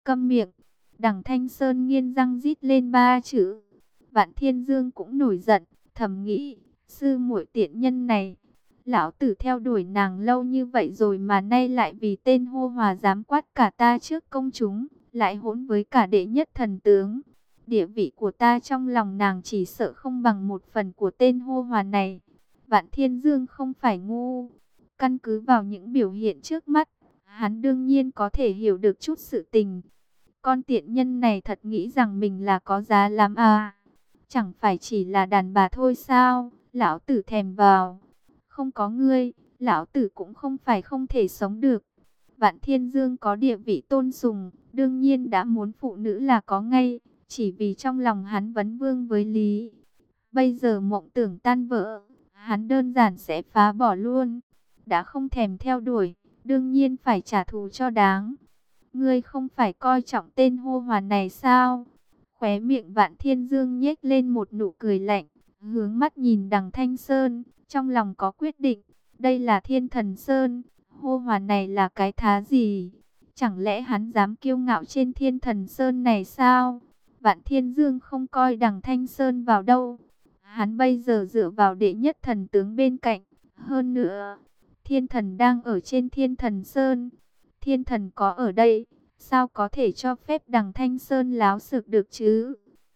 Câm miệng. Đằng Thanh Sơn nghiến răng rít lên ba chữ. Vạn Thiên Dương cũng nổi giận, thầm nghĩ, sư muội tiện nhân này, lão tử theo đuổi nàng lâu như vậy rồi mà nay lại vì tên hô hòa dám quát cả ta trước công chúng, lại hỗn với cả đệ nhất thần tướng. Địa vị của ta trong lòng nàng chỉ sợ không bằng một phần của tên hô hòa này. Vạn Thiên Dương không phải ngu, căn cứ vào những biểu hiện trước mắt, hắn đương nhiên có thể hiểu được chút sự tình. Con tiện nhân này thật nghĩ rằng mình là có giá lắm à? Chẳng phải chỉ là đàn bà thôi sao? Lão tử thèm vào. Không có ngươi, lão tử cũng không phải không thể sống được. Vạn Thiên Dương có địa vị tôn sùng, đương nhiên đã muốn phụ nữ là có ngay, chỉ vì trong lòng hắn vấn vương với lý. Bây giờ mộng tưởng tan vỡ, hắn đơn giản sẽ phá bỏ luôn. Đã không thèm theo đuổi, đương nhiên phải trả thù cho đáng. Ngươi không phải coi trọng tên hô hòa này sao? Khóe miệng Vạn Thiên Dương nhếch lên một nụ cười lạnh, hướng mắt nhìn đằng Thanh Sơn, trong lòng có quyết định. Đây là Thiên Thần Sơn, hô hòa này là cái thá gì? Chẳng lẽ hắn dám kiêu ngạo trên Thiên Thần Sơn này sao? Vạn Thiên Dương không coi đằng Thanh Sơn vào đâu. Hắn bây giờ dựa vào đệ nhất thần tướng bên cạnh. Hơn nữa, Thiên Thần đang ở trên Thiên Thần Sơn. Thiên Thần có ở đây, sao có thể cho phép đằng Thanh Sơn láo xược được chứ?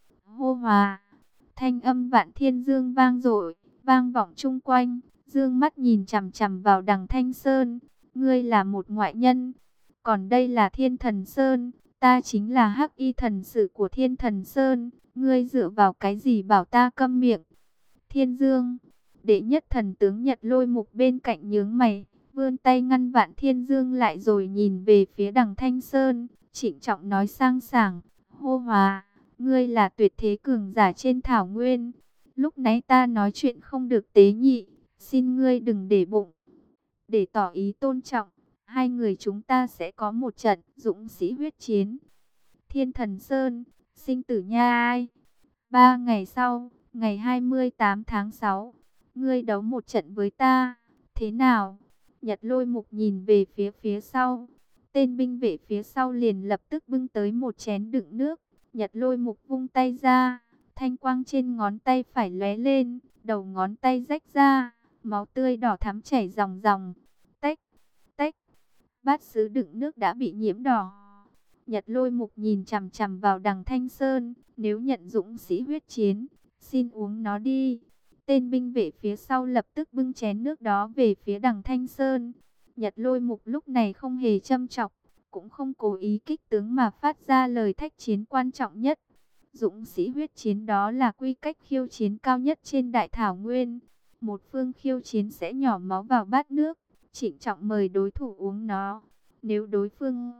Hô hòa, thanh âm Vạn Thiên Dương vang dội, vang vọng chung quanh. Dương mắt nhìn chằm chằm vào đằng Thanh Sơn. Ngươi là một ngoại nhân, còn đây là Thiên Thần Sơn. Ta chính là Hắc Y thần sử của Thiên Thần Sơn. Ngươi dựa vào cái gì bảo ta câm miệng? Thiên Dương, đệ nhất thần tướng Nhật Lôi Mục bên cạnh nhướng mày, vươn tay ngăn Vạn Thiên Dương lại rồi nhìn về phía đằng Thanh Sơn, trịnh trọng nói sang sảng, hô hòa, ngươi là tuyệt thế cường giả trên thảo nguyên. Lúc nãy ta nói chuyện không được tế nhị, xin ngươi đừng để bụng. Để tỏ ý tôn trọng, hai người chúng ta sẽ có một trận dũng sĩ huyết chiến. Thiên Thần Sơn, sinh tử nha ai. 3 ngày sau, ngày 28 tháng 6, ngươi đấu một trận với ta, thế nào? Nhật Lôi Mục nhìn về phía sau. Tên binh vệ phía sau liền lập tức bưng tới một chén đựng nước. Nhật Lôi Mục vung tay ra, thanh quang trên ngón tay phải lóe lên, đầu ngón tay rách ra, máu tươi đỏ thắm chảy ròng ròng. Tách, tách, bát sứ đựng nước đã bị nhiễm đỏ. Nhật Lôi Mục nhìn chằm chằm vào đằng Thanh Sơn, nếu nhận dũng sĩ huyết chiến, xin uống nó đi. Tên binh vệ phía sau lập tức bưng chén nước đó về phía đằng Thanh Sơn. Nhật Lôi Mục lúc này không hề châm chọc, cũng không cố ý kích tướng mà phát ra lời thách chiến quan trọng nhất. Dũng sĩ huyết chiến đó là quy cách khiêu chiến cao nhất trên Đại Thảo Nguyên. Một phương khiêu chiến sẽ nhỏ máu vào bát nước, trịnh trọng mời đối thủ uống nó. Nếu đối phương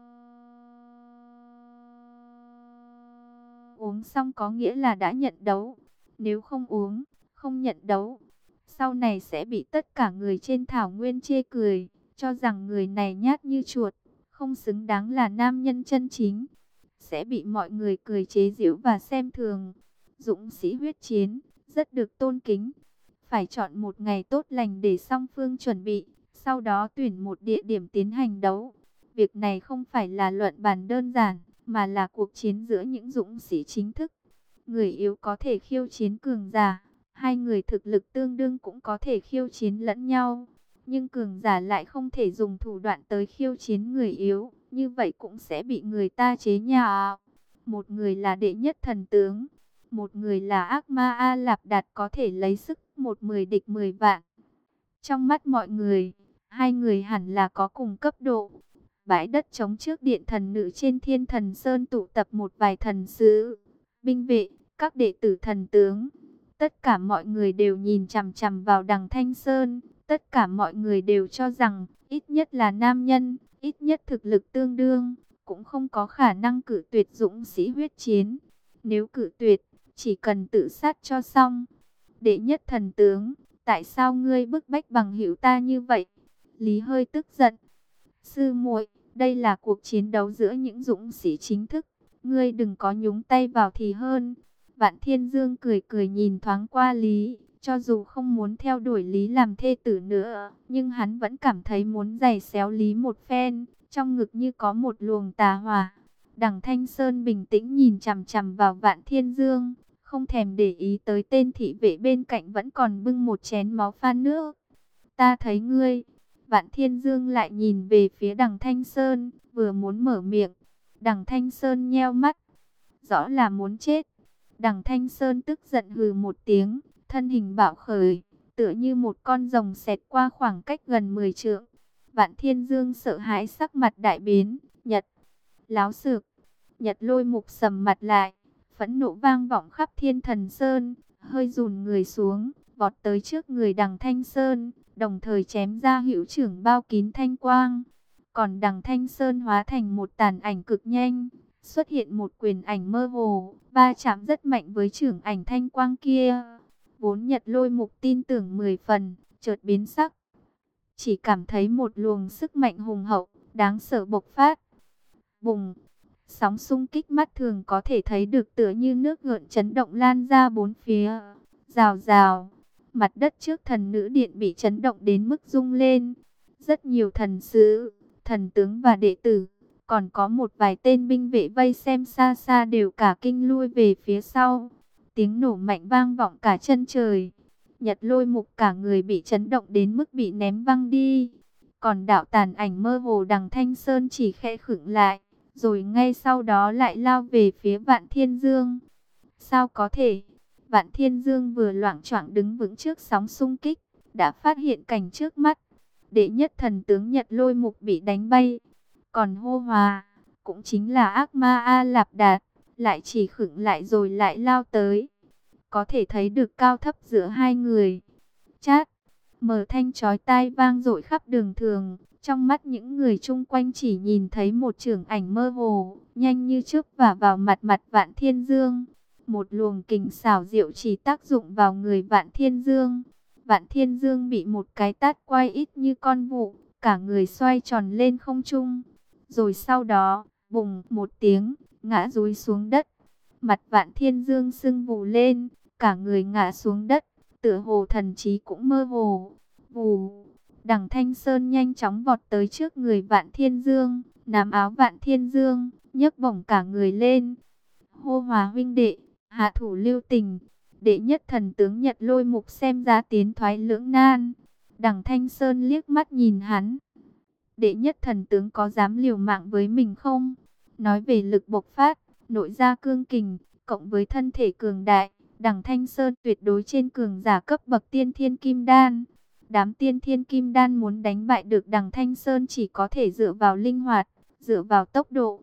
uống xong có nghĩa là đã nhận đấu. Nếu không uống, không nhận đấu, sau này sẽ bị tất cả người trên thảo nguyên chê cười, cho rằng người này nhát như chuột, không xứng đáng là nam nhân chân chính. Sẽ bị mọi người cười chế giễu và xem thường. Dũng sĩ huyết chiến, rất được tôn kính. Phải chọn một ngày tốt lành để song phương chuẩn bị, sau đó tuyển một địa điểm tiến hành đấu. Việc này không phải là luận bàn đơn giản, mà là cuộc chiến giữa những dũng sĩ chính thức. Người yếu có thể khiêu chiến cường giả, hai người thực lực tương đương cũng có thể khiêu chiến lẫn nhau. Nhưng cường giả lại không thể dùng thủ đoạn tới khiêu chiến người yếu, như vậy cũng sẽ bị người ta chế nhạo. Một người là đệ nhất thần tướng, một người là ác ma A Lạp Đạt, có thể lấy sức 1-10 địch 10 vạn. Trong mắt mọi người, hai người hẳn là có cùng cấp độ. Bãi đất trống trước điện thần nữ trên Thiên Thần Sơn tụ tập một vài thần sứ, binh vệ, các đệ tử thần tướng. Tất cả mọi người đều nhìn chằm chằm vào đằng Thanh Sơn. Tất cả mọi người đều cho rằng, ít nhất là nam nhân, ít nhất thực lực tương đương, cũng không có khả năng cử tuyệt dũng sĩ huyết chiến. Nếu cử tuyệt, chỉ cần tự sát cho xong. Đệ nhất thần tướng, tại sao ngươi bức bách bằng hữu ta như vậy? Lý hơi tức giận. Sư muội, đây là cuộc chiến đấu giữa những dũng sĩ chính thức, ngươi đừng có nhúng tay vào thì hơn. Vạn Thiên Dương cười cười nhìn thoáng qua Lý, cho dù không muốn theo đuổi Lý làm thê tử nữa, nhưng hắn vẫn cảm thấy muốn giày xéo Lý một phen, trong ngực như có một luồng tà hỏa. Đằng Thanh Sơn bình tĩnh nhìn chằm chằm vào Vạn Thiên Dương, không thèm để ý tới tên thị vệ bên cạnh vẫn còn bưng một chén máu pha nước. Ta thấy ngươi. Vạn Thiên Dương lại nhìn về phía đằng Thanh Sơn, vừa muốn mở miệng. Đằng Thanh Sơn nheo mắt, rõ là muốn chết. Đằng Thanh Sơn tức giận hừ một tiếng, thân hình bạo khởi, tựa như một con rồng xẹt qua khoảng cách gần 10 trượng. Vạn Thiên Dương sợ hãi sắc mặt đại biến, Nhật, láo xược. Nhật Lôi Mục sầm mặt lại, phẫn nộ vang vọng khắp Thiên Thần Sơn, hơi rùn người xuống, vọt tới trước người đằng Thanh Sơn, đồng thời chém ra hữu trưởng bao kín thanh quang. Còn đằng Thanh Sơn hóa thành một tàn ảnh cực nhanh, xuất hiện một quyền ảnh mơ hồ, va chạm rất mạnh với trưởng ảnh thanh quang kia. Vốn Nhật Lôi Mục tin tưởng 10 phần, chợt biến sắc. Chỉ cảm thấy một luồng sức mạnh hùng hậu, đáng sợ bộc phát. Bùng! Sóng xung kích mắt thường có thể thấy được tựa như nước gợn chấn động lan ra bốn phía. Rào rào! Mặt đất trước thần nữ điện bị chấn động đến mức rung lên. Rất nhiều thần sứ, thần tướng và đệ tử, còn có một vài tên binh vệ vây xem xa xa đều cả kinh lui về phía sau. Tiếng nổ mạnh vang vọng cả chân trời. Nhật Lôi Mục cả người bị chấn động đến mức bị ném văng đi. Còn đạo tàn ảnh mơ hồ đằng Thanh Sơn chỉ khẽ khựng lại, rồi ngay sau đó lại lao về phía Vạn Thiên Dương. Sao có thể? Vạn Thiên Dương vừa loạng choạng đứng vững trước sóng xung kích, đã phát hiện cảnh trước mắt. Đệ nhất thần tướng Nhật Lôi Mục bị đánh bay. Còn Hô Hòa, cũng chính là ác ma A Lạp Đạt, lại chỉ khựng lại rồi lại lao tới. Có thể thấy được cao thấp giữa hai người. Chát, mở thanh chói tai vang dội khắp đường thường. Trong mắt những người chung quanh chỉ nhìn thấy một chưởng ảnh mơ hồ, nhanh như chớp vả vào mặt Vạn Thiên Dương. Một luồng kình xảo diệu chỉ tác dụng vào người Vạn Thiên Dương. Vạn Thiên Dương bị một cái tát quay ít như con vụ, cả người xoay tròn lên không trung. Rồi sau đó, bùng một tiếng, ngã rúi xuống đất. Mặt Vạn Thiên Dương sưng vù lên, cả người ngã xuống đất, tựa hồ thần trí cũng mơ hồ. Vù! Đằng Thanh Sơn nhanh chóng vọt tới trước người Vạn Thiên Dương, nắm áo Vạn Thiên Dương, nhấc bổng cả người lên. Hô Hòa huynh đệ, hạ thủ lưu tình. Đệ nhất thần tướng Nhật Lôi Mục xem ra tiến thoái lưỡng nan. Đằng Thanh Sơn liếc mắt nhìn hắn. Đệ nhất thần tướng có dám liều mạng với mình không? Nói về lực bộc phát, nội gia cương kình, cộng với thân thể cường đại, đằng Thanh Sơn tuyệt đối trên cường giả cấp bậc tiên thiên kim đan. Đám tiên thiên kim đan muốn đánh bại được đằng Thanh Sơn chỉ có thể dựa vào linh hoạt, dựa vào tốc độ.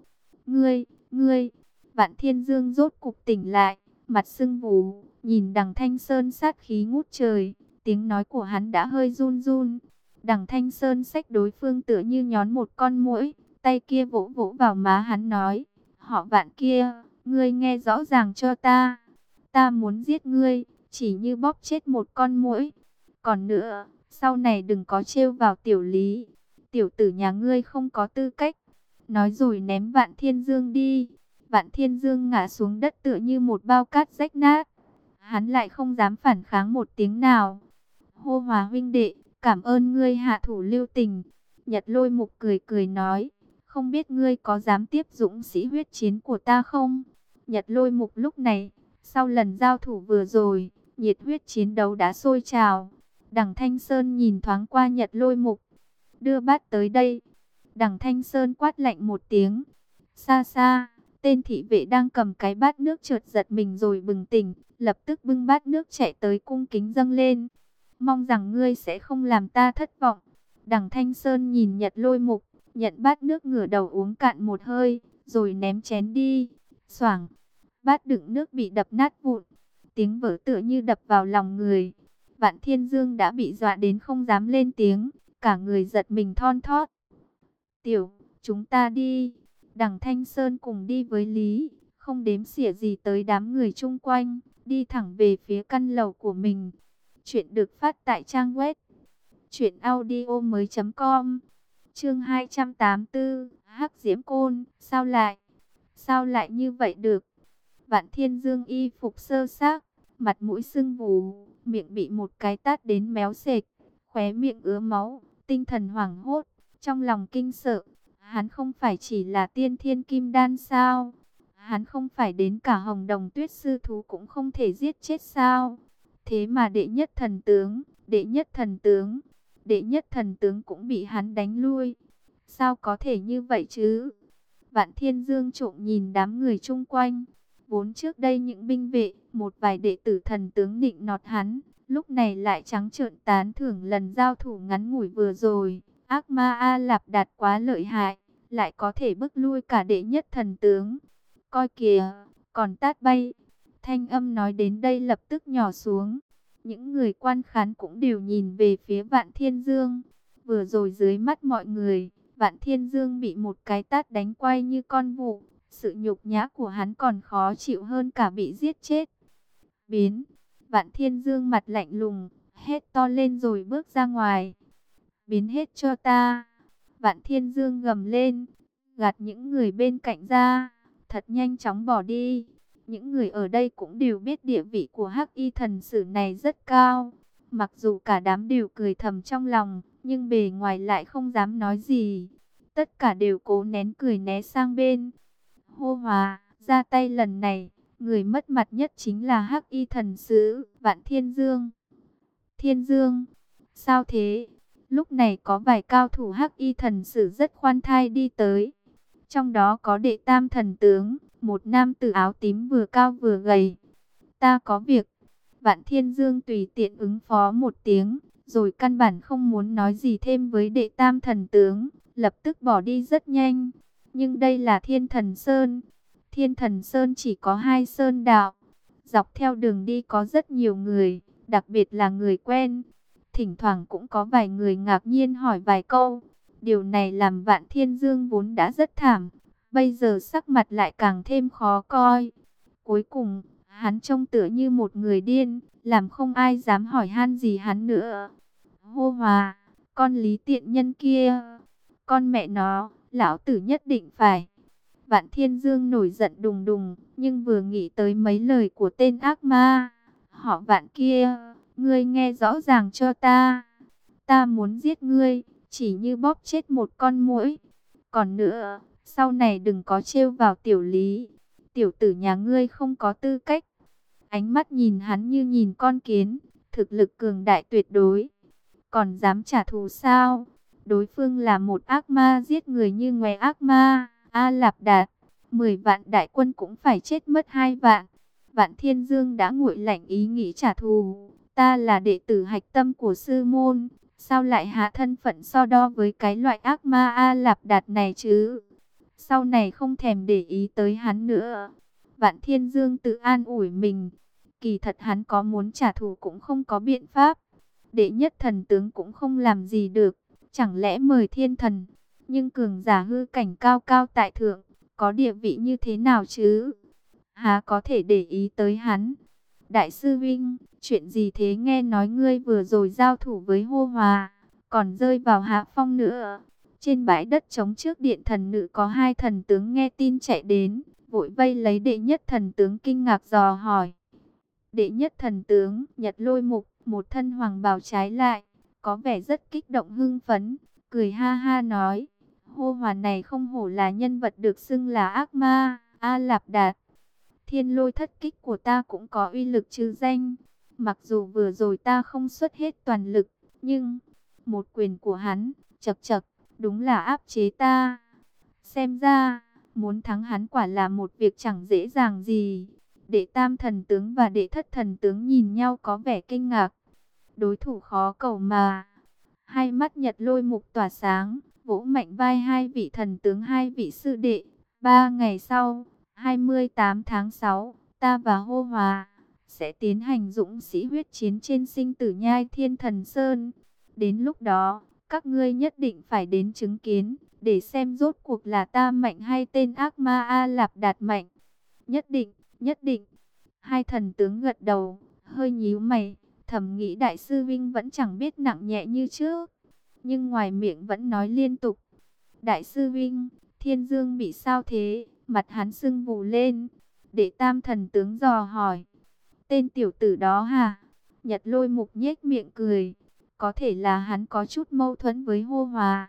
Ngươi, Vạn Thiên Dương rốt cục tỉnh lại, mặt sưng vù, nhìn đằng Thanh Sơn sát khí ngút trời, tiếng nói của hắn đã hơi run run. Đằng Thanh Sơn xách đối phương tựa như nhón một con muỗi, tay kia vỗ vỗ vào má hắn nói, họ Vạn kia, ngươi nghe rõ ràng cho ta. Ta muốn giết ngươi, chỉ như bóp chết một con muỗi. Còn nữa, sau này đừng có trêu vào tiểu Lý. Tiểu tử nhà ngươi không có tư cách. Nói rồi ném Vạn Thiên Dương đi. Vạn Thiên Dương ngã xuống đất tựa như một bao cát rách nát. Hắn lại không dám phản kháng một tiếng nào. Hô Hòa huynh đệ, cảm ơn ngươi hạ thủ lưu tình. Nhật Lôi Mục cười cười nói, không biết ngươi có dám tiếp dũng sĩ huyết chiến của ta không? Nhật Lôi Mục lúc này, sau lần giao thủ vừa rồi, nhiệt huyết chiến đấu đã sôi trào. Đằng Thanh Sơn nhìn thoáng qua Nhật Lôi Mục, đưa bát tới đây. Đằng Thanh Sơn quát lạnh một tiếng. Xa xa, tên thị vệ đang cầm cái bát nước chợt giật mình rồi bừng tỉnh, lập tức bưng bát nước chạy tới cung kính dâng lên. Mong rằng ngươi sẽ không làm ta thất vọng. Đằng Thanh Sơn nhìn Nhật Lôi Mục, nhận bát nước ngửa đầu uống cạn một hơi, rồi ném chén đi. Xoảng, bát đựng nước bị đập nát vụn, tiếng vỡ tựa như đập vào lòng người. Vạn Thiên Dương đã bị dọa đến không dám lên tiếng, cả người giật mình thon thót. Tiểu, chúng ta đi. Đằng Thanh Sơn cùng đi với Lý, không đếm xỉa gì tới đám người chung quanh, đi thẳng về phía căn lầu của mình. Chuyện được phát tại trang web truyệnaudiomoi.com. Chương 284, Hắc Diễm Côn, sao lại như vậy được? Vạn Thiên Dương y phục sơ xác, mặt mũi sưng vù, miệng bị một cái tát đến méo xệch, khóe miệng ứa máu, tinh thần hoảng hốt, trong lòng kinh sợ. Hắn không phải chỉ là tiên thiên kim đan sao? Hắn không phải đến cả Hồng Đồng Tuyết sư thú cũng không thể giết chết sao? Thế mà đệ nhất thần tướng, đệ nhất thần tướng cũng bị hắn đánh lui. Sao có thể như vậy chứ? Vạn Thiên Dương trộm nhìn đám người chung quanh. Vốn trước đây những binh vệ, một vài đệ tử thần tướng nịnh nọt hắn, lúc này lại trắng trợn tán thưởng lần giao thủ ngắn ngủi vừa rồi. Ác ma A Lạp Đạt quá lợi hại, lại có thể bức lui cả đệ nhất thần tướng. Coi kìa, còn tát bay. Thanh âm nói đến đây lập tức nhỏ xuống. Những người quan khán cũng đều nhìn về phía Vạn Thiên Dương. Vừa rồi dưới mắt mọi người, Vạn Thiên Dương bị một cái tát đánh quay như con vụ. Sự nhục nhã của hắn còn khó chịu hơn cả bị giết chết. Biến, Vạn Thiên Dương mặt lạnh lùng, hét to lên rồi bước ra ngoài. Biến hết cho ta. Vạn Thiên Dương gầm lên, gạt những người bên cạnh ra, thật nhanh chóng bỏ đi. Những người ở đây cũng đều biết địa vị của Hắc Y thần sử này rất cao. Mặc dù cả đám đều cười thầm trong lòng, nhưng bề ngoài lại không dám nói gì. Tất cả đều cố nén cười né sang bên. Hô Hòa, ra tay lần này, người mất mặt nhất chính là Hắc Y thần sứ, Vạn Thiên Dương. Thiên Dương, sao thế? Lúc này có vài cao thủ Hắc Y thần sử rất khoan thai đi tới. Trong đó có đệ tam thần tướng, một nam tử áo tím vừa cao vừa gầy. Ta có việc. Vạn Thiên Dương tùy tiện ứng phó một tiếng, rồi căn bản không muốn nói gì thêm với đệ tam thần tướng, lập tức bỏ đi rất nhanh. Nhưng đây là Thiên Thần Sơn. Thiên Thần Sơn chỉ có 2 sơn đạo. Dọc theo đường đi có rất nhiều người, đặc biệt là người quen. Thỉnh thoảng cũng có vài người ngạc nhiên hỏi vài câu. Điều này làm Vạn Thiên Dương vốn đã rất thảm, bây giờ sắc mặt lại càng thêm khó coi. Cuối cùng, hắn trông tựa như một người điên, làm không ai dám hỏi han gì hắn nữa. Hô Hòa, con Lý tiện nhân kia, con mẹ nó, lão tử nhất định phải. Vạn Thiên Dương nổi giận đùng đùng, nhưng vừa nghĩ tới mấy lời của tên ác ma, họ Vạn kia, ngươi nghe rõ ràng cho ta. Ta muốn giết ngươi, chỉ như bóp chết một con muỗi. Còn nữa, sau này đừng có trêu vào tiểu Lý. Tiểu tử nhà ngươi không có tư cách. Ánh mắt nhìn hắn như nhìn con kiến, thực lực cường đại tuyệt đối. Còn dám trả thù sao? Đối phương là một ác ma giết người như ngoé ác ma, A Lạp Đạt. 10 vạn đại quân cũng phải chết mất 2 vạn. Vạn Thiên Dương đã nguội lạnh ý nghĩ trả thù. Ta là đệ tử hạch tâm của sư môn, sao lại hạ thân phận so đo với cái loại ác ma A Lạp Đạt này chứ? Sau này không thèm để ý tới hắn nữa. Vạn Thiên Dương tự an ủi mình. Kỳ thật hắn có muốn trả thù cũng không có biện pháp. Đệ nhất thần tướng cũng không làm gì được. Chẳng lẽ mời thiên thần? Nhưng cường giả hư cảnh cao cao tại thượng, có địa vị như thế nào chứ? Há có thể để ý tới hắn? Đại sư Vinh, chuyện gì thế, nghe nói ngươi vừa rồi giao thủ với Hô Hòa, còn rơi vào hạ phong nữa. Trên bãi đất trống trước điện thần nữ có 2 thần tướng nghe tin chạy đến, vội vây lấy đệ nhất thần tướng kinh ngạc dò hỏi. Đệ nhất thần tướng, Nhật Lôi Mục, một thân hoàng bào trái lại, có vẻ rất kích động hưng phấn, cười ha ha nói. Hô Hòa này không hổ là nhân vật được xưng là ác ma, A Lạp Đạt. Thiên lôi thất kích của ta cũng có uy lực trừ danh. Mặc dù vừa rồi ta không xuất hết toàn lực, nhưng một quyền của hắn, chậc chậc, đúng là áp chế ta. Xem ra, muốn thắng hắn quả là một việc chẳng dễ dàng gì. Đệ tam thần tướng và đệ thất thần tướng nhìn nhau có vẻ kinh ngạc. Đối thủ khó cầu mà. Hai mắt Nhật Lôi Mục tỏa sáng, vỗ mạnh vai 2 vị thần tướng, 2 vị sư đệ. 3 ngày sau, 28 tháng 6, ta và Hô Hòa sẽ tiến hành dũng sĩ huyết chiến trên sinh tử nhai Thiên Thần Sơn. Đến lúc đó, các ngươi nhất định phải đến chứng kiến, để xem rốt cuộc là ta mạnh hay tên ác ma A Lạp Đạt mạnh. Nhất định, nhất định. 2 thần tướng gật đầu, hơi nhíu mày, thầm nghĩ đại sư Vinh vẫn chẳng biết nặng nhẹ như trước. Nhưng ngoài miệng vẫn nói liên tục. Đại sư Vinh, Thiên Dương bị sao thế? Mặt hắn sưng vù lên. Đệ tam thần tướng dò hỏi. Tên tiểu tử đó hả? Nhật Lôi Mục nhếch miệng cười. Có thể là hắn có chút mâu thuẫn với Hô Hòa.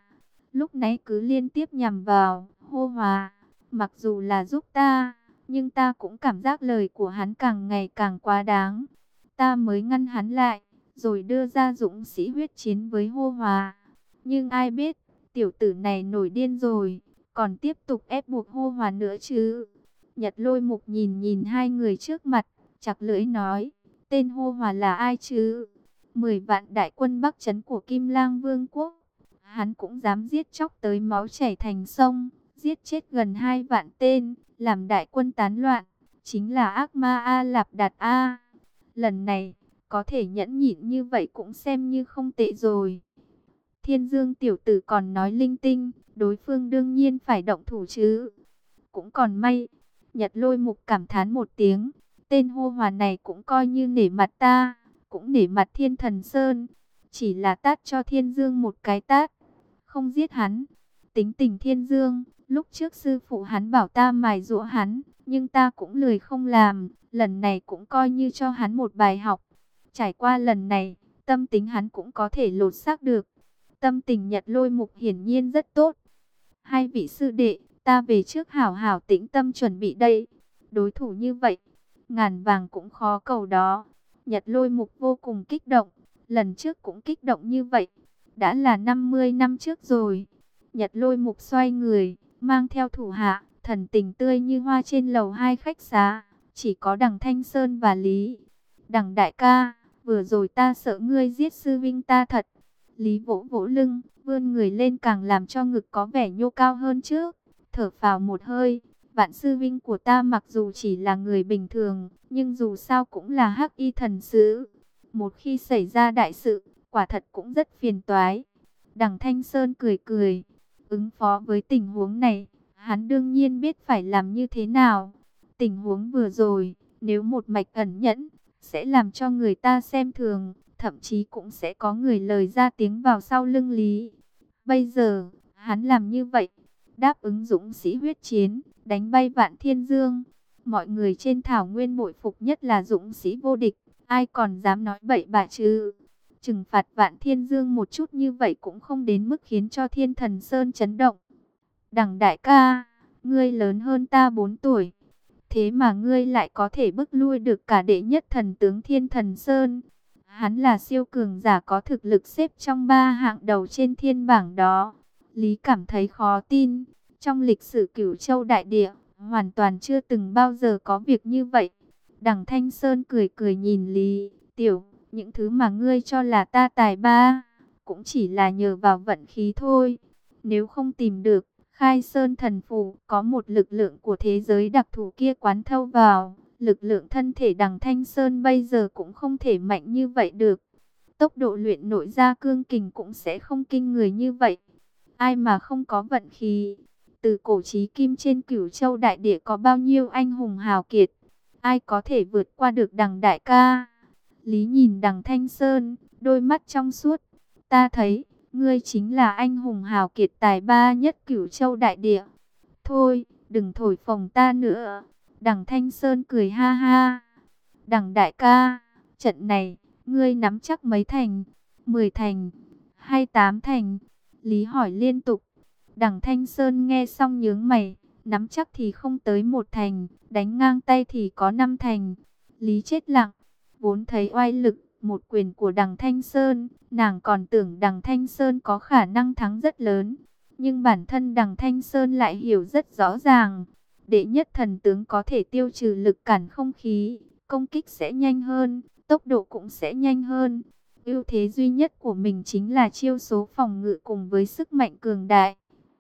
lúc nãy cứ liên tiếp nhằm vào Hô Hòa. Mặc dù là giúp ta, nhưng ta cũng cảm giác lời của hắn càng ngày càng quá đáng. Ta mới ngăn hắn lại, rồi đưa ra dũng sĩ huyết chiến với Hô Hòa. Nhưng ai biết, tiểu tử này nổi điên rồi, còn tiếp tục ép buộc Hô Hòa nữa chứ. Nhật Lôi Mục nhìn nhìn hai người trước mặt, chặt lưỡi nói, tên Hô Hòa là ai chứ? 10 vạn đại quân Bắc trấn của Kim Lang Vương quốc, hắn cũng dám giết chóc tới máu chảy thành sông, giết chết gần 2 vạn tên, làm đại quân tán loạn, chính là ác ma A Lạp Đạt A. Lần này, có thể nhẫn nhịn như vậy cũng xem như không tệ rồi. Thiên Dương tiểu tử còn nói linh tinh, đối phương đương nhiên phải động thủ chứ. Cũng còn may, Nhật Lôi Mục cảm thán một tiếng, tên Hô Hòa này cũng coi như nể mặt ta, cũng nể mặt Thiên Thần Sơn. Chỉ là tát cho Thiên Dương một cái tát, không giết hắn. Tính tình Thiên Dương, lúc trước sư phụ hắn bảo ta mài giũa hắn, nhưng ta cũng lười không làm, lần này cũng coi như cho hắn một bài học. Trải qua lần này, tâm tính hắn cũng có thể lột xác được. Tâm tình Nhật Lôi Mục hiển nhiên rất tốt. Hai vị sư đệ, ta về trước hảo hảo tĩnh tâm chuẩn bị đây. Đối thủ như vậy, ngàn vàng cũng khó cầu đó. Nhật Lôi Mục vô cùng kích động, lần trước cũng kích động như vậy. Đã là 50 năm trước rồi. Nhật Lôi Mục xoay người, mang theo thủ hạ, thần tình tươi như hoa trên lầu 2 khách xá. Chỉ có Đằng Thanh Sơn và Lý. Đằng đại ca, vừa rồi ta sợ ngươi giết sư vinh ta thật. Lý vỗ vỗ lưng, vươn người lên càng làm cho ngực có vẻ nhô cao hơn trước. Thở phào một hơi, vạn sư vinh của ta mặc dù chỉ là người bình thường, nhưng dù sao cũng là hắc y thần sứ. Một khi xảy ra đại sự, quả thật cũng rất phiền toái. Đằng Thanh Sơn cười cười, ứng phó với tình huống này, hắn đương nhiên biết phải làm như thế nào. Tình huống vừa rồi, nếu một mạch ẩn nhẫn, sẽ làm cho người ta xem thường, thậm chí cũng sẽ có người lời ra tiếng vào sau lưng Lý. Bây giờ, hắn làm như vậy, đáp ứng dũng sĩ huyết chiến, đánh bay Vạn Thiên Dương. Mọi người trên thảo nguyên bội phục nhất là dũng sĩ vô địch, ai còn dám nói bậy bạ chứ. Trừng phạt Vạn Thiên Dương một chút như vậy cũng không đến mức khiến cho Thiên Thần Sơn chấn động. Đằng đại ca, ngươi lớn hơn ta 4 tuổi. Thế mà ngươi lại có thể bức lui được cả đệ nhất thần tướng Thiên Thần Sơn. Hắn là siêu cường giả có thực lực xếp trong 3 hạng đầu trên thiên bảng đó. Lý cảm thấy khó tin. Trong lịch sử Cửu Châu Đại Địa, hoàn toàn chưa từng bao giờ có việc như vậy. Đằng Thanh Sơn cười cười nhìn Lý. Tiểu, những thứ mà ngươi cho là ta tài ba, cũng chỉ là nhờ vào vận khí thôi. Nếu không tìm được Khai Sơn Thần Phù, có một lực lượng của thế giới đặc thù kia quán thâu vào, lực lượng thân thể Đằng Thanh Sơn bây giờ cũng không thể mạnh như vậy được. Tốc độ luyện nội gia cương kình cũng sẽ không kinh người như vậy. Ai mà không có vận khí. Từ cổ chí kim trên Cửu Châu Đại Địa có bao nhiêu anh hùng hào kiệt, ai có thể vượt qua được Đằng đại ca? Lý nhìn Đằng Thanh Sơn, đôi mắt trong suốt. Ta thấy, ngươi chính là anh hùng hào kiệt tài ba nhất Cửu Châu Đại Địa. Thôi, đừng thổi phồng ta nữa. Đằng Thanh Sơn cười ha ha. Đằng đại ca, trận này, ngươi nắm chắc mấy thành? 10 thành, hay 8 thành? Lý hỏi liên tục. Đằng Thanh Sơn nghe xong nhướng mày, nắm chắc thì không tới 1 thành, đánh ngang tay thì có 5 thành. Lý chết lặng, vốn thấy oai lực, một quyền của Đằng Thanh Sơn, nàng còn tưởng Đằng Thanh Sơn có khả năng thắng rất lớn. Nhưng bản thân Đằng Thanh Sơn lại hiểu rất rõ ràng, đệ nhất thần tướng có thể tiêu trừ lực cản không khí, công kích sẽ nhanh hơn, tốc độ cũng sẽ nhanh hơn. Ưu thế duy nhất của mình chính là chiêu số phòng ngự cùng với sức mạnh cường đại.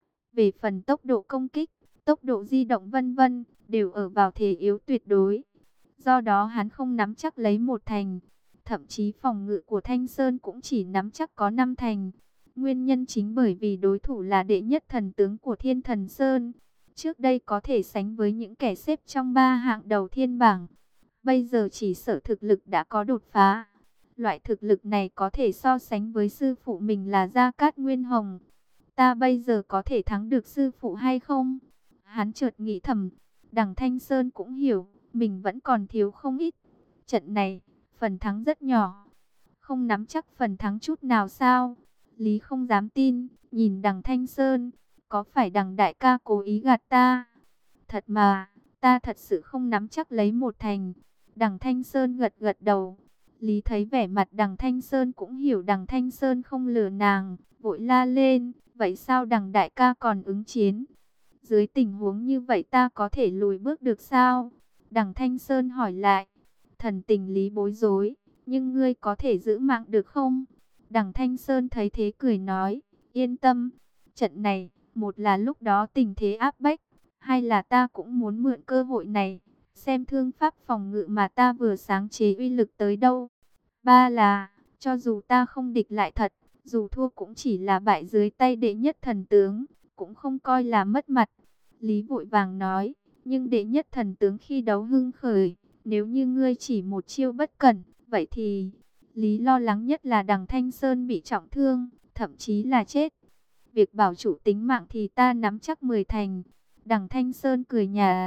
Về phần tốc độ công kích, tốc độ di động vân vân, đều ở vào thế yếu tuyệt đối. Do đó hắn không nắm chắc lấy 1 thành. Thậm chí phòng ngự của Thanh Sơn cũng chỉ nắm chắc có 5 thành. Nguyên nhân chính bởi vì đối thủ là đệ nhất thần tướng của Thiên Thần Sơn. Trước đây có thể sánh với những kẻ xếp trong 3 hạng đầu thiên bảng. Bây giờ chỉ sợ thực lực đã có đột phá. Loại thực lực này có thể so sánh với sư phụ mình là Gia Cát Nguyên Hồng. Ta bây giờ có thể thắng được sư phụ hay không? Hắn chợt nghĩ thầm. Đằng Thanh Sơn cũng hiểu, mình vẫn còn thiếu không ít. Trận này, phần thắng rất nhỏ. Không nắm chắc phần thắng chút nào sao? Lý không dám tin, nhìn đằng Thanh Sơn, có phải đằng đại ca cố ý gạt ta? Thật mà, ta thật sự không nắm chắc lấy một thành. Đằng Thanh Sơn gật gật đầu. Lý thấy vẻ mặt đằng Thanh Sơn cũng hiểu đằng Thanh Sơn không lừa nàng, vội la lên, vậy sao đằng đại ca còn ứng chiến? Dưới tình huống như vậy ta có thể lùi bước được sao? Đằng Thanh Sơn hỏi lại. Thần tình Lý bối rối, nhưng ngươi có thể giữ mạng được không? Đằng Thanh Sơn thấy thế cười nói, yên tâm, trận này, một là lúc đó tình thế áp bách, hai là ta cũng muốn mượn cơ hội này, xem thương pháp phòng ngự mà ta vừa sáng chế uy lực tới đâu. Ba là, cho dù ta không địch lại thật, dù thua cũng chỉ là bại dưới tay đệ nhất thần tướng, cũng không coi là mất mặt. Lý vội vàng nói, nhưng đệ nhất thần tướng khi đấu hưng khởi, nếu như ngươi chỉ một chiêu bất cẩn, vậy thì... Lý lo lắng nhất là đằng Thanh Sơn bị trọng thương, thậm chí là chết. Việc bảo chủ tính mạng thì ta nắm chắc 10 thành. Đằng Thanh Sơn cười nhạt.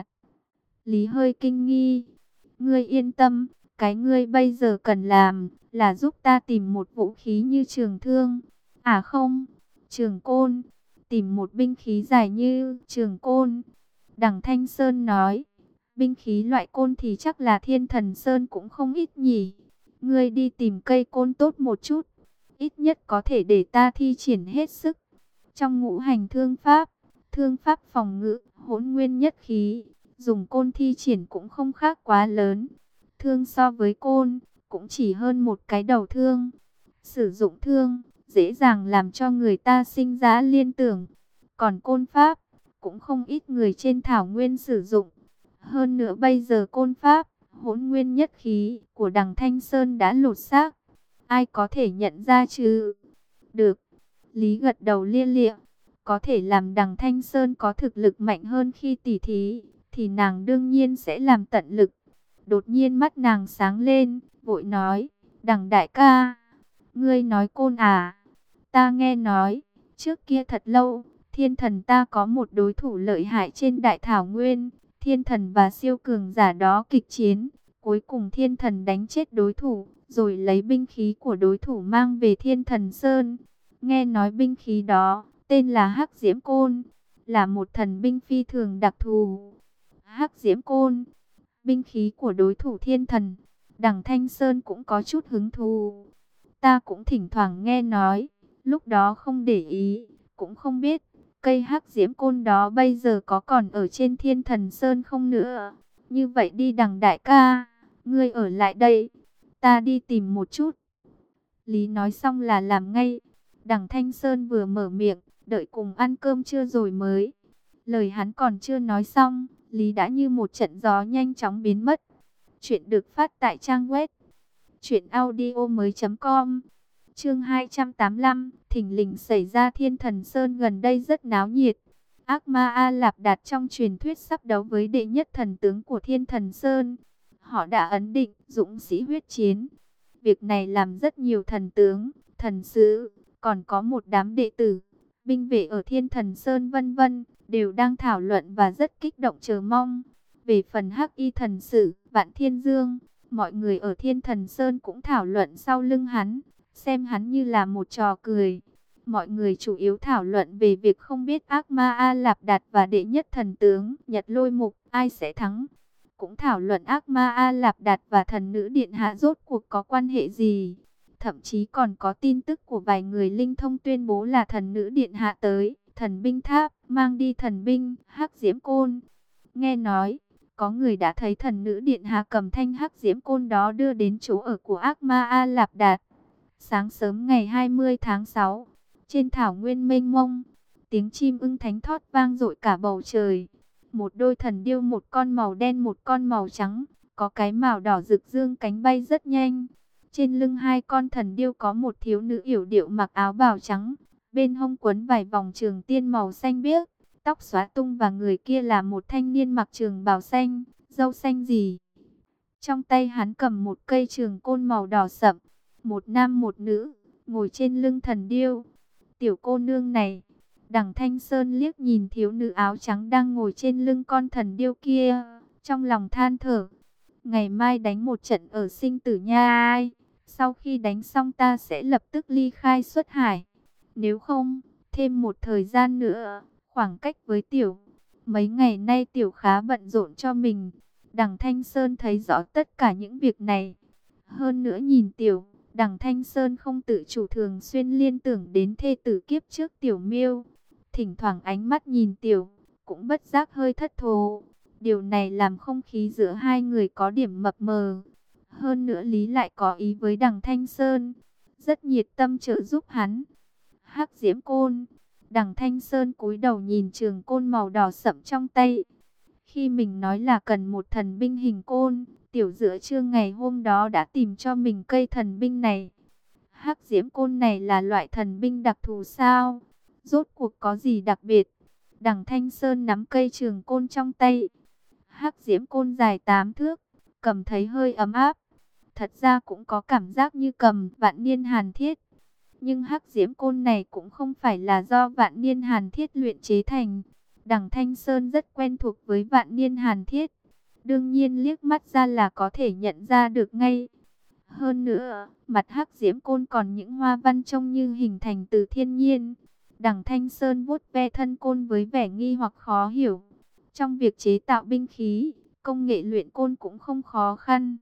Lý hơi kinh nghi. Ngươi yên tâm, cái ngươi bây giờ cần làm là giúp ta tìm một vũ khí như trường thương. À không, trường côn. Tìm một binh khí dài như trường côn. Đằng Thanh Sơn nói. Binh khí loại côn thì chắc là Thiên Thần Sơn cũng không ít nhỉ. Ngươi đi tìm cây côn tốt một chút, ít nhất có thể để ta thi triển hết sức. Trong ngũ hành thương pháp phòng ngự, hỗn nguyên nhất khí, dùng côn thi triển cũng không khác quá lớn. Thương so với côn, cũng chỉ hơn một cái đầu thương. Sử dụng thương, dễ dàng làm cho người ta sinh ra liên tưởng. Còn côn pháp, cũng không ít người trên thảo nguyên sử dụng. Hơn nữa bây giờ côn pháp, hỗn nguyên nhất khí của đằng Thanh Sơn đã lột xác. Ai có thể nhận ra chứ? Được. Lý gật đầu lia lịa. Có thể làm đằng Thanh Sơn có thực lực mạnh hơn khi tỉ thí, thì nàng đương nhiên sẽ làm tận lực. Đột nhiên mắt nàng sáng lên, vội nói, đằng đại ca, ngươi nói côn à? Ta nghe nói, trước kia thật lâu, thiên thần ta có một đối thủ lợi hại trên đại thảo nguyên. Thiên thần và siêu cường giả đó kịch chiến, cuối cùng thiên thần đánh chết đối thủ, rồi lấy binh khí của đối thủ mang về Thiên Thần Sơn. Nghe nói binh khí đó, tên là Hắc Diễm Côn, là một thần binh phi thường đặc thù. Hắc Diễm Côn, binh khí của đối thủ thiên thần, đằng Thanh Sơn cũng có chút hứng thú. Ta cũng thỉnh thoảng nghe nói, lúc đó không để ý, cũng không biết. Cây hắc diễm côn đó bây giờ có còn ở trên Thiên Thần Sơn không nữa? Như vậy đi đằng đại ca, ngươi ở lại đây, ta đi tìm một chút. Lý nói xong là làm ngay. Đằng Thanh Sơn vừa mở miệng, đợi cùng ăn cơm trưa rồi mới. Lời hắn còn chưa nói xong, Lý đã như một trận gió nhanh chóng biến mất. Chuyện được phát tại trang web truyệnaudiomoi.com. Chương 285, thình lình xảy ra Thiên Thần Sơn gần đây rất náo nhiệt. Ác Ma A Lạp Đạt trong truyền thuyết sắp đấu với đệ nhất thần tướng của Thiên Thần Sơn. Họ đã ấn định dũng sĩ huyết chiến. Việc này làm rất nhiều thần tướng, thần sứ, còn có một đám đệ tử, binh vệ ở Thiên Thần Sơn vân vân, đều đang thảo luận và rất kích động chờ mong. Về phần Hắc Y thần sử, Vạn Thiên Dương, mọi người ở Thiên Thần Sơn cũng thảo luận sau lưng hắn, xem hắn như là một trò cười. Mọi người chủ yếu thảo luận về việc không biết Ác Ma A Lạp Đạt và đệ nhất thần tướng Nhật Lôi Mục ai sẽ thắng. Cũng thảo luận Ác Ma A Lạp Đạt và thần nữ điện hạ rốt cuộc có quan hệ gì. Thậm chí còn có tin tức của vài người linh thông tuyên bố là thần nữ điện hạ tới thần binh tháp, mang đi thần binh Hắc Diễm Côn. Nghe nói, có người đã thấy thần nữ điện hạ cầm thanh Hắc Diễm Côn đó đưa đến chỗ ở của Ác Ma A Lạp Đạt. Sáng sớm ngày 20 tháng 6, trên thảo nguyên mênh mông, tiếng chim ưng thánh thót vang dội cả bầu trời. Một đôi thần điêu, một con màu đen một con màu trắng, có cái mào đỏ rực dương cánh bay rất nhanh. Trên lưng hai con thần điêu có một thiếu nữ yểu điệu mặc áo bào trắng, bên hông quấn vài vòng trường tiên màu xanh biếc, tóc xóa tung, và người kia là một thanh niên mặc trường bào xanh, râu xanh gì. Trong tay hắn cầm một cây trường côn màu đỏ sậm, một nam một nữ, ngồi trên lưng thần điêu. Tiểu cô nương này, đằng Thanh Sơn liếc nhìn thiếu nữ áo trắng đang ngồi trên lưng con thần điêu kia, trong lòng than thở. Ngày mai đánh một trận ở Sinh Tử Nha Ai, sau khi đánh xong ta sẽ lập tức ly khai xuất hải. Nếu không, thêm một thời gian nữa, khoảng cách với Tiểu. Mấy ngày nay Tiểu khá bận rộn cho mình. Đằng Thanh Sơn thấy rõ tất cả những việc này. Hơn nữa nhìn Tiểu, đằng Thanh Sơn không tự chủ thường xuyên liên tưởng đến thê tử kiếp trước Tiểu Miêu. Thỉnh thoảng ánh mắt nhìn Tiểu, cũng bất giác hơi thất thố. Điều này làm không khí giữa hai người có điểm mập mờ. Hơn nữa Lý lại có ý với đằng Thanh Sơn, rất nhiệt tâm trợ giúp hắn. Hắc diễm côn. Đằng Thanh Sơn cúi đầu nhìn trường côn màu đỏ sẫm trong tay. Khi mình nói là cần một thần binh hình côn, Tiểu giữa trưa ngày hôm đó đã tìm cho mình cây thần binh này. Hắc diễm côn này là loại thần binh đặc thù sao? Rốt cuộc có gì đặc biệt? Đằng Thanh Sơn nắm cây trường côn trong tay. Hắc diễm côn dài 8 thước, cầm thấy hơi ấm áp. Thật ra cũng có cảm giác như cầm vạn niên hàn thiết. Nhưng hắc diễm côn này cũng không phải là do vạn niên hàn thiết luyện chế thành. Đằng Thanh Sơn rất quen thuộc với vạn niên hàn thiết. Đương nhiên liếc mắt ra là có thể nhận ra được ngay. Hơn nữa, mặt hắc diễm côn còn những hoa văn trông như hình thành từ thiên nhiên. Đằng Thanh Sơn vuốt ve thân côn với vẻ nghi hoặc khó hiểu. Trong việc chế tạo binh khí, công nghệ luyện côn cũng không khó khăn.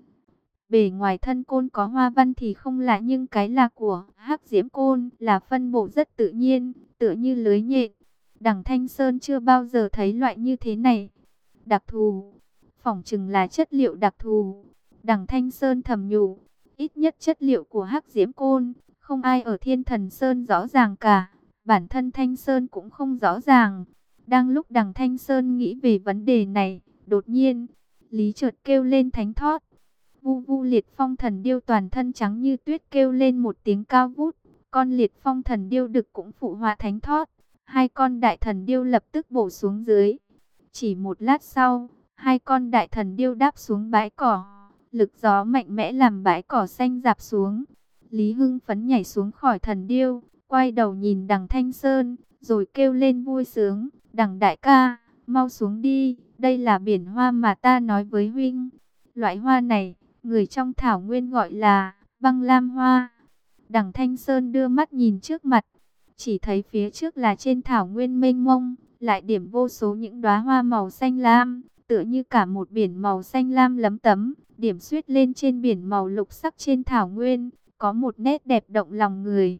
Bề ngoài thân côn có hoa văn thì không lạ, nhưng cái là của hắc diễm côn là phân bổ rất tự nhiên, tựa như lưới nhện. Đằng Thanh Sơn chưa bao giờ thấy loại như thế này. Đặc thù, phỏng chừng là chất liệu đặc thù. Đằng Thanh Sơn thầm nhủ, ít nhất chất liệu của hắc diễm côn, không ai ở Thiên Thần Sơn rõ ràng cả. Bản thân Thanh Sơn cũng không rõ ràng. Đang lúc đằng Thanh Sơn nghĩ về vấn đề này, đột nhiên, Lý chợt kêu lên thánh thót. Vu Vu Liệt Phong Thần Điêu toàn thân trắng như tuyết kêu lên một tiếng cao vút. Con Liệt Phong Thần Điêu đực cũng phụ họa thánh thót. Hai con đại thần điêu lập tức bổ xuống dưới. Chỉ một lát sau, hai con đại thần điêu đáp xuống bãi cỏ. Lực gió mạnh mẽ làm bãi cỏ xanh rạp xuống. Lý hưng phấn nhảy xuống khỏi thần điêu, quay đầu nhìn đằng Thanh Sơn, rồi kêu lên vui sướng. Đằng đại ca, mau xuống đi, đây là biển hoa mà ta nói với huynh. Loại hoa này, người trong thảo nguyên gọi là băng lam hoa. Đằng Thanh Sơn đưa mắt nhìn trước mặt, chỉ thấy phía trước là trên thảo nguyên mênh mông, lại điểm vô số những đóa hoa màu xanh lam, tựa như cả một biển màu xanh lam lấm tấm, điểm xuyết lên trên biển màu lục sắc trên thảo nguyên, có một nét đẹp động lòng người.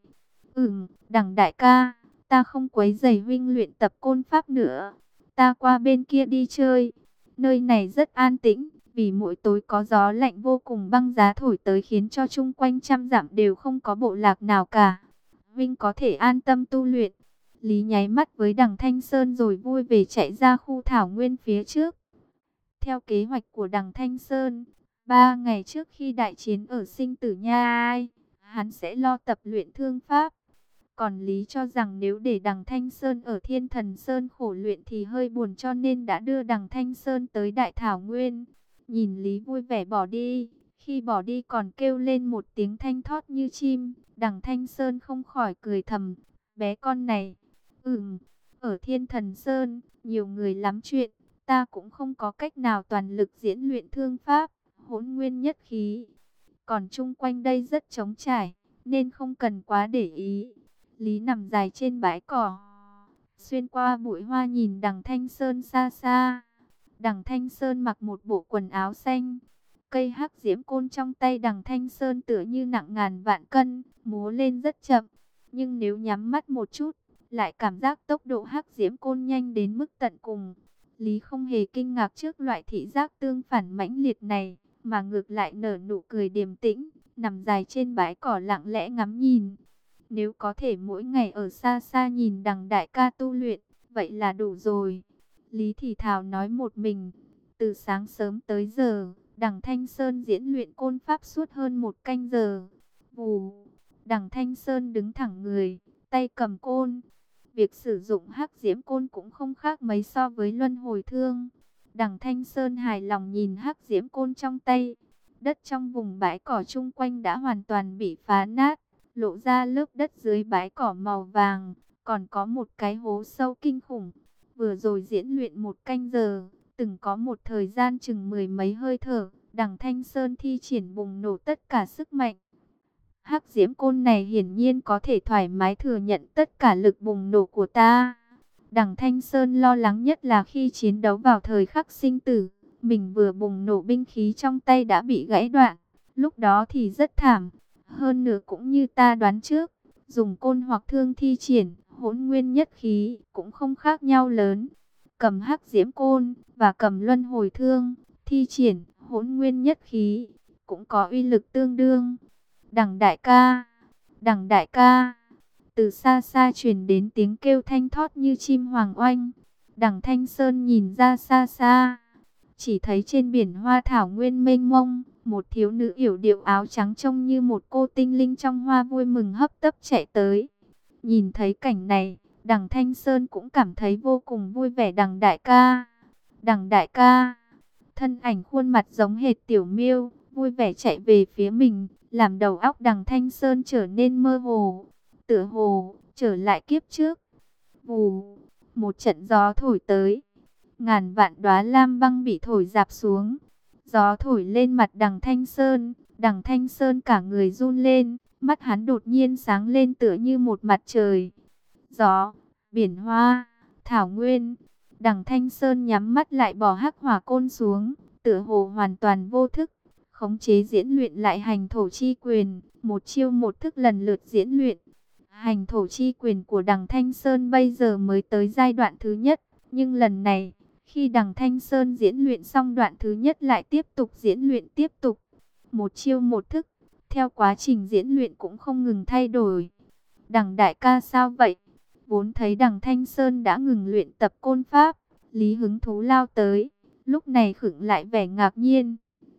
Đằng đại ca, ta không quấy rầy huynh luyện tập côn pháp nữa, ta qua bên kia đi chơi. Nơi này rất an tĩnh, vì mỗi tối có gió lạnh vô cùng băng giá thổi tới khiến cho chung quanh trăm dặm đều không có bộ lạc nào cả. Vinh có thể an tâm tu luyện. Lý nháy mắt với đằng Thanh Sơn rồi vui vẻ chạy ra khu thảo nguyên phía trước. Theo kế hoạch của đằng Thanh Sơn, 3 ngày trước khi đại chiến ở Sinh Tử Nha Ai, hắn sẽ lo tập luyện thương pháp. Còn Lý cho rằng nếu để đằng Thanh Sơn ở Thiên Thần Sơn khổ luyện thì hơi buồn, cho nên đã đưa đằng Thanh Sơn tới Đại Thảo Nguyên. Nhìn Lý vui vẻ bỏ đi, khi bỏ đi còn kêu lên một tiếng thanh thót như chim. Đằng Thanh Sơn không khỏi cười thầm, bé con này. Ở Thiên Thần Sơn, nhiều người lắm chuyện, ta cũng không có cách nào toàn lực diễn luyện thương pháp, hỗn nguyên nhất khí. Còn chung quanh đây rất trống trải, nên không cần quá để ý. Lý nằm dài trên bãi cỏ, xuyên qua bụi hoa nhìn đằng Thanh Sơn xa xa. Đằng Thanh Sơn mặc một bộ quần áo xanh. Cây hắc diễm côn trong tay đằng Thanh Sơn tựa như nặng ngàn vạn cân, múa lên rất chậm. Nhưng nếu nhắm mắt một chút, lại cảm giác tốc độ hắc diễm côn nhanh đến mức tận cùng. Lý không hề kinh ngạc trước loại thị giác tương phản mãnh liệt này, mà ngược lại nở nụ cười điềm tĩnh, nằm dài trên bãi cỏ lặng lẽ ngắm nhìn. Nếu có thể mỗi ngày ở xa xa nhìn đằng đại ca tu luyện, vậy là đủ rồi. Lý thì thào nói một mình. Từ sáng sớm tới giờ, đằng Thanh Sơn diễn luyện côn pháp suốt hơn 1 canh giờ. Vù, đằng Thanh Sơn đứng thẳng người, tay cầm côn. Việc sử dụng hắc diễm côn cũng không khác mấy so với luân hồi thương. Đằng Thanh Sơn hài lòng nhìn hắc diễm côn trong tay. Đất trong vùng bãi cỏ chung quanh đã hoàn toàn bị phá nát, lộ ra lớp đất dưới bãi cỏ màu vàng, còn có một cái hố sâu kinh khủng. Vừa rồi diễn luyện 1 canh giờ, từng có một thời gian chừng 10 mấy hơi thở, đằng Thanh Sơn thi triển bùng nổ tất cả sức mạnh. Hắc diễm côn này hiển nhiên có thể thoải mái thừa nhận tất cả lực bùng nổ của ta. Đằng Thanh Sơn lo lắng nhất là khi chiến đấu vào thời khắc sinh tử, mình vừa bùng nổ binh khí trong tay đã bị gãy đoạn, lúc đó thì rất thảm. Hơn nữa cũng như ta đoán trước, dùng côn hoặc thương thi triển hỗn nguyên nhất khí cũng không khác nhau lớn. Cầm hắc diễm côn và cầm luân hồi thương, thi triển hỗn nguyên nhất khí cũng có uy lực tương đương. Đằng đại ca, đằng đại ca. Từ xa xa truyền đến tiếng kêu thanh thót như chim hoàng oanh. Đằng Thanh Sơn nhìn ra xa xa, chỉ thấy trên biển hoa thảo nguyên mênh mông, một thiếu nữ yểu điệu áo trắng trông như một cô tinh linh trong hoa vui mừng hấp tấp chạy tới. Nhìn thấy cảnh này, đằng Thanh Sơn cũng cảm thấy vô cùng vui vẻ. Đằng đại ca, thân ảnh khuôn mặt giống hệt Tiểu Miêu, vui vẻ chạy về phía mình, làm đầu óc đằng Thanh Sơn trở nên mơ hồ, tựa hồ trở lại kiếp trước. Vù, một trận gió thổi tới, ngàn vạn đóa lam băng bị thổi rạp xuống. Gió thổi lên mặt đằng Thanh Sơn cả người run lên, mắt hắn đột nhiên sáng lên tựa như một mặt trời. Gió, biển hoa, thảo nguyên. Đằng Thanh Sơn nhắm mắt lại bỏ hắc hỏa côn xuống, tựa hồ hoàn toàn vô thức, khống chế diễn luyện lại hành thổ chi quyền, một chiêu một thức lần lượt diễn luyện. Hành thổ chi quyền của đằng Thanh Sơn bây giờ mới tới giai đoạn thứ nhất, nhưng lần này, khi đằng Thanh Sơn diễn luyện xong đoạn thứ nhất lại tiếp tục diễn luyện tiếp tục. Một chiêu một thức, theo quá trình diễn luyện cũng không ngừng thay đổi. Đằng đại ca sao vậy? Vốn thấy đằng Thanh Sơn đã ngừng luyện tập côn pháp, Lý hứng thú lao tới, lúc này khựng lại vẻ ngạc nhiên.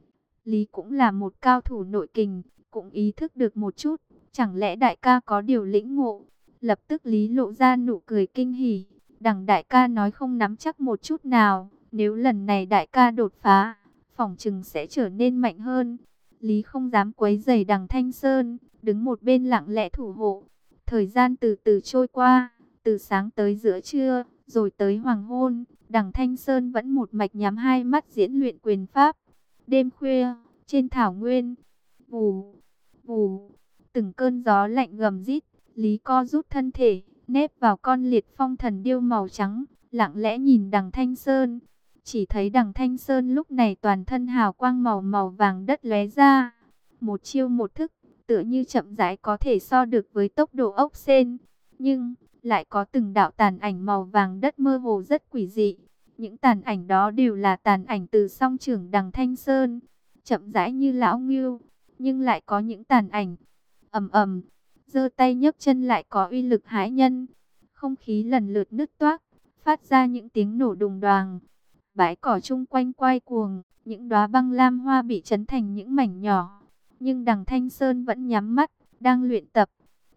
Lý cũng là một cao thủ nội kình, cũng ý thức được một chút, chẳng lẽ đại ca có điều lĩnh ngộ. Lập tức Lý lộ ra nụ cười kinh hỉ. Đằng đại ca nói không nắm chắc một chút nào, nếu lần này đại ca đột phá, phỏng chừng sẽ trở nên mạnh hơn. Lý không dám quấy rầy đằng Thanh Sơn, đứng một bên lặng lẽ thủ hộ. Thời gian từ từ trôi qua, từ sáng tới giữa trưa, rồi tới hoàng hôn, đằng Thanh Sơn vẫn một mạch nhắm hai mắt diễn luyện quyền pháp. Đêm khuya, trên thảo nguyên, vù, vù, từng cơn gió lạnh gầm rít, Lý co rút thân thể, nép vào con liệt phong thần điêu màu trắng, lặng lẽ nhìn đằng Thanh Sơn. Chỉ thấy đằng Thanh Sơn lúc này toàn thân hào quang màu vàng đất lóe ra. Một chiêu một thức, tựa như chậm rãi có thể so được với tốc độ ốc sên. Nhưng, lại có từng đạo tàn ảnh màu vàng đất mơ hồ rất quỷ dị. Những tàn ảnh đó đều là tàn ảnh từ song trưởng đằng Thanh Sơn. Chậm rãi như lão ngưu, nhưng lại có những tàn ảnh ầm ầm, giơ tay nhấc chân lại có uy lực hãi nhân. Không khí lần lượt nứt toác, phát ra những tiếng nổ đùng đoàng. Bãi cỏ chung quanh quay cuồng, những đóa băng lam hoa bị chấn thành những mảnh nhỏ. Nhưng đằng Thanh Sơn vẫn nhắm mắt, đang luyện tập.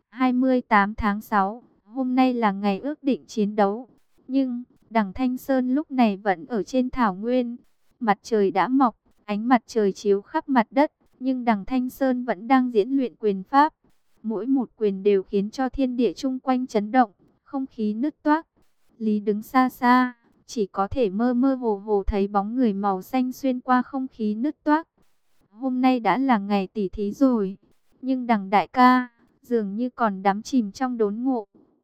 28 tháng 6, hôm nay là ngày ước định chiến đấu. Nhưng, đằng Thanh Sơn lúc này vẫn ở trên thảo nguyên. Mặt trời đã mọc, ánh mặt trời chiếu khắp mặt đất. Nhưng đằng Thanh Sơn vẫn đang diễn luyện quyền pháp. Mỗi một quyền đều khiến cho thiên địa chung quanh chấn động, không khí nứt toác. Lý đứng xa xa, chỉ có thể mơ mơ hồ hồ thấy bóng người màu xanh xuyên qua không khí nứt toác. Hôm nay đã là ngày tỉ thí rồi, nhưng đằng đại ca dường như còn đắm chìm trong đốn ngộ.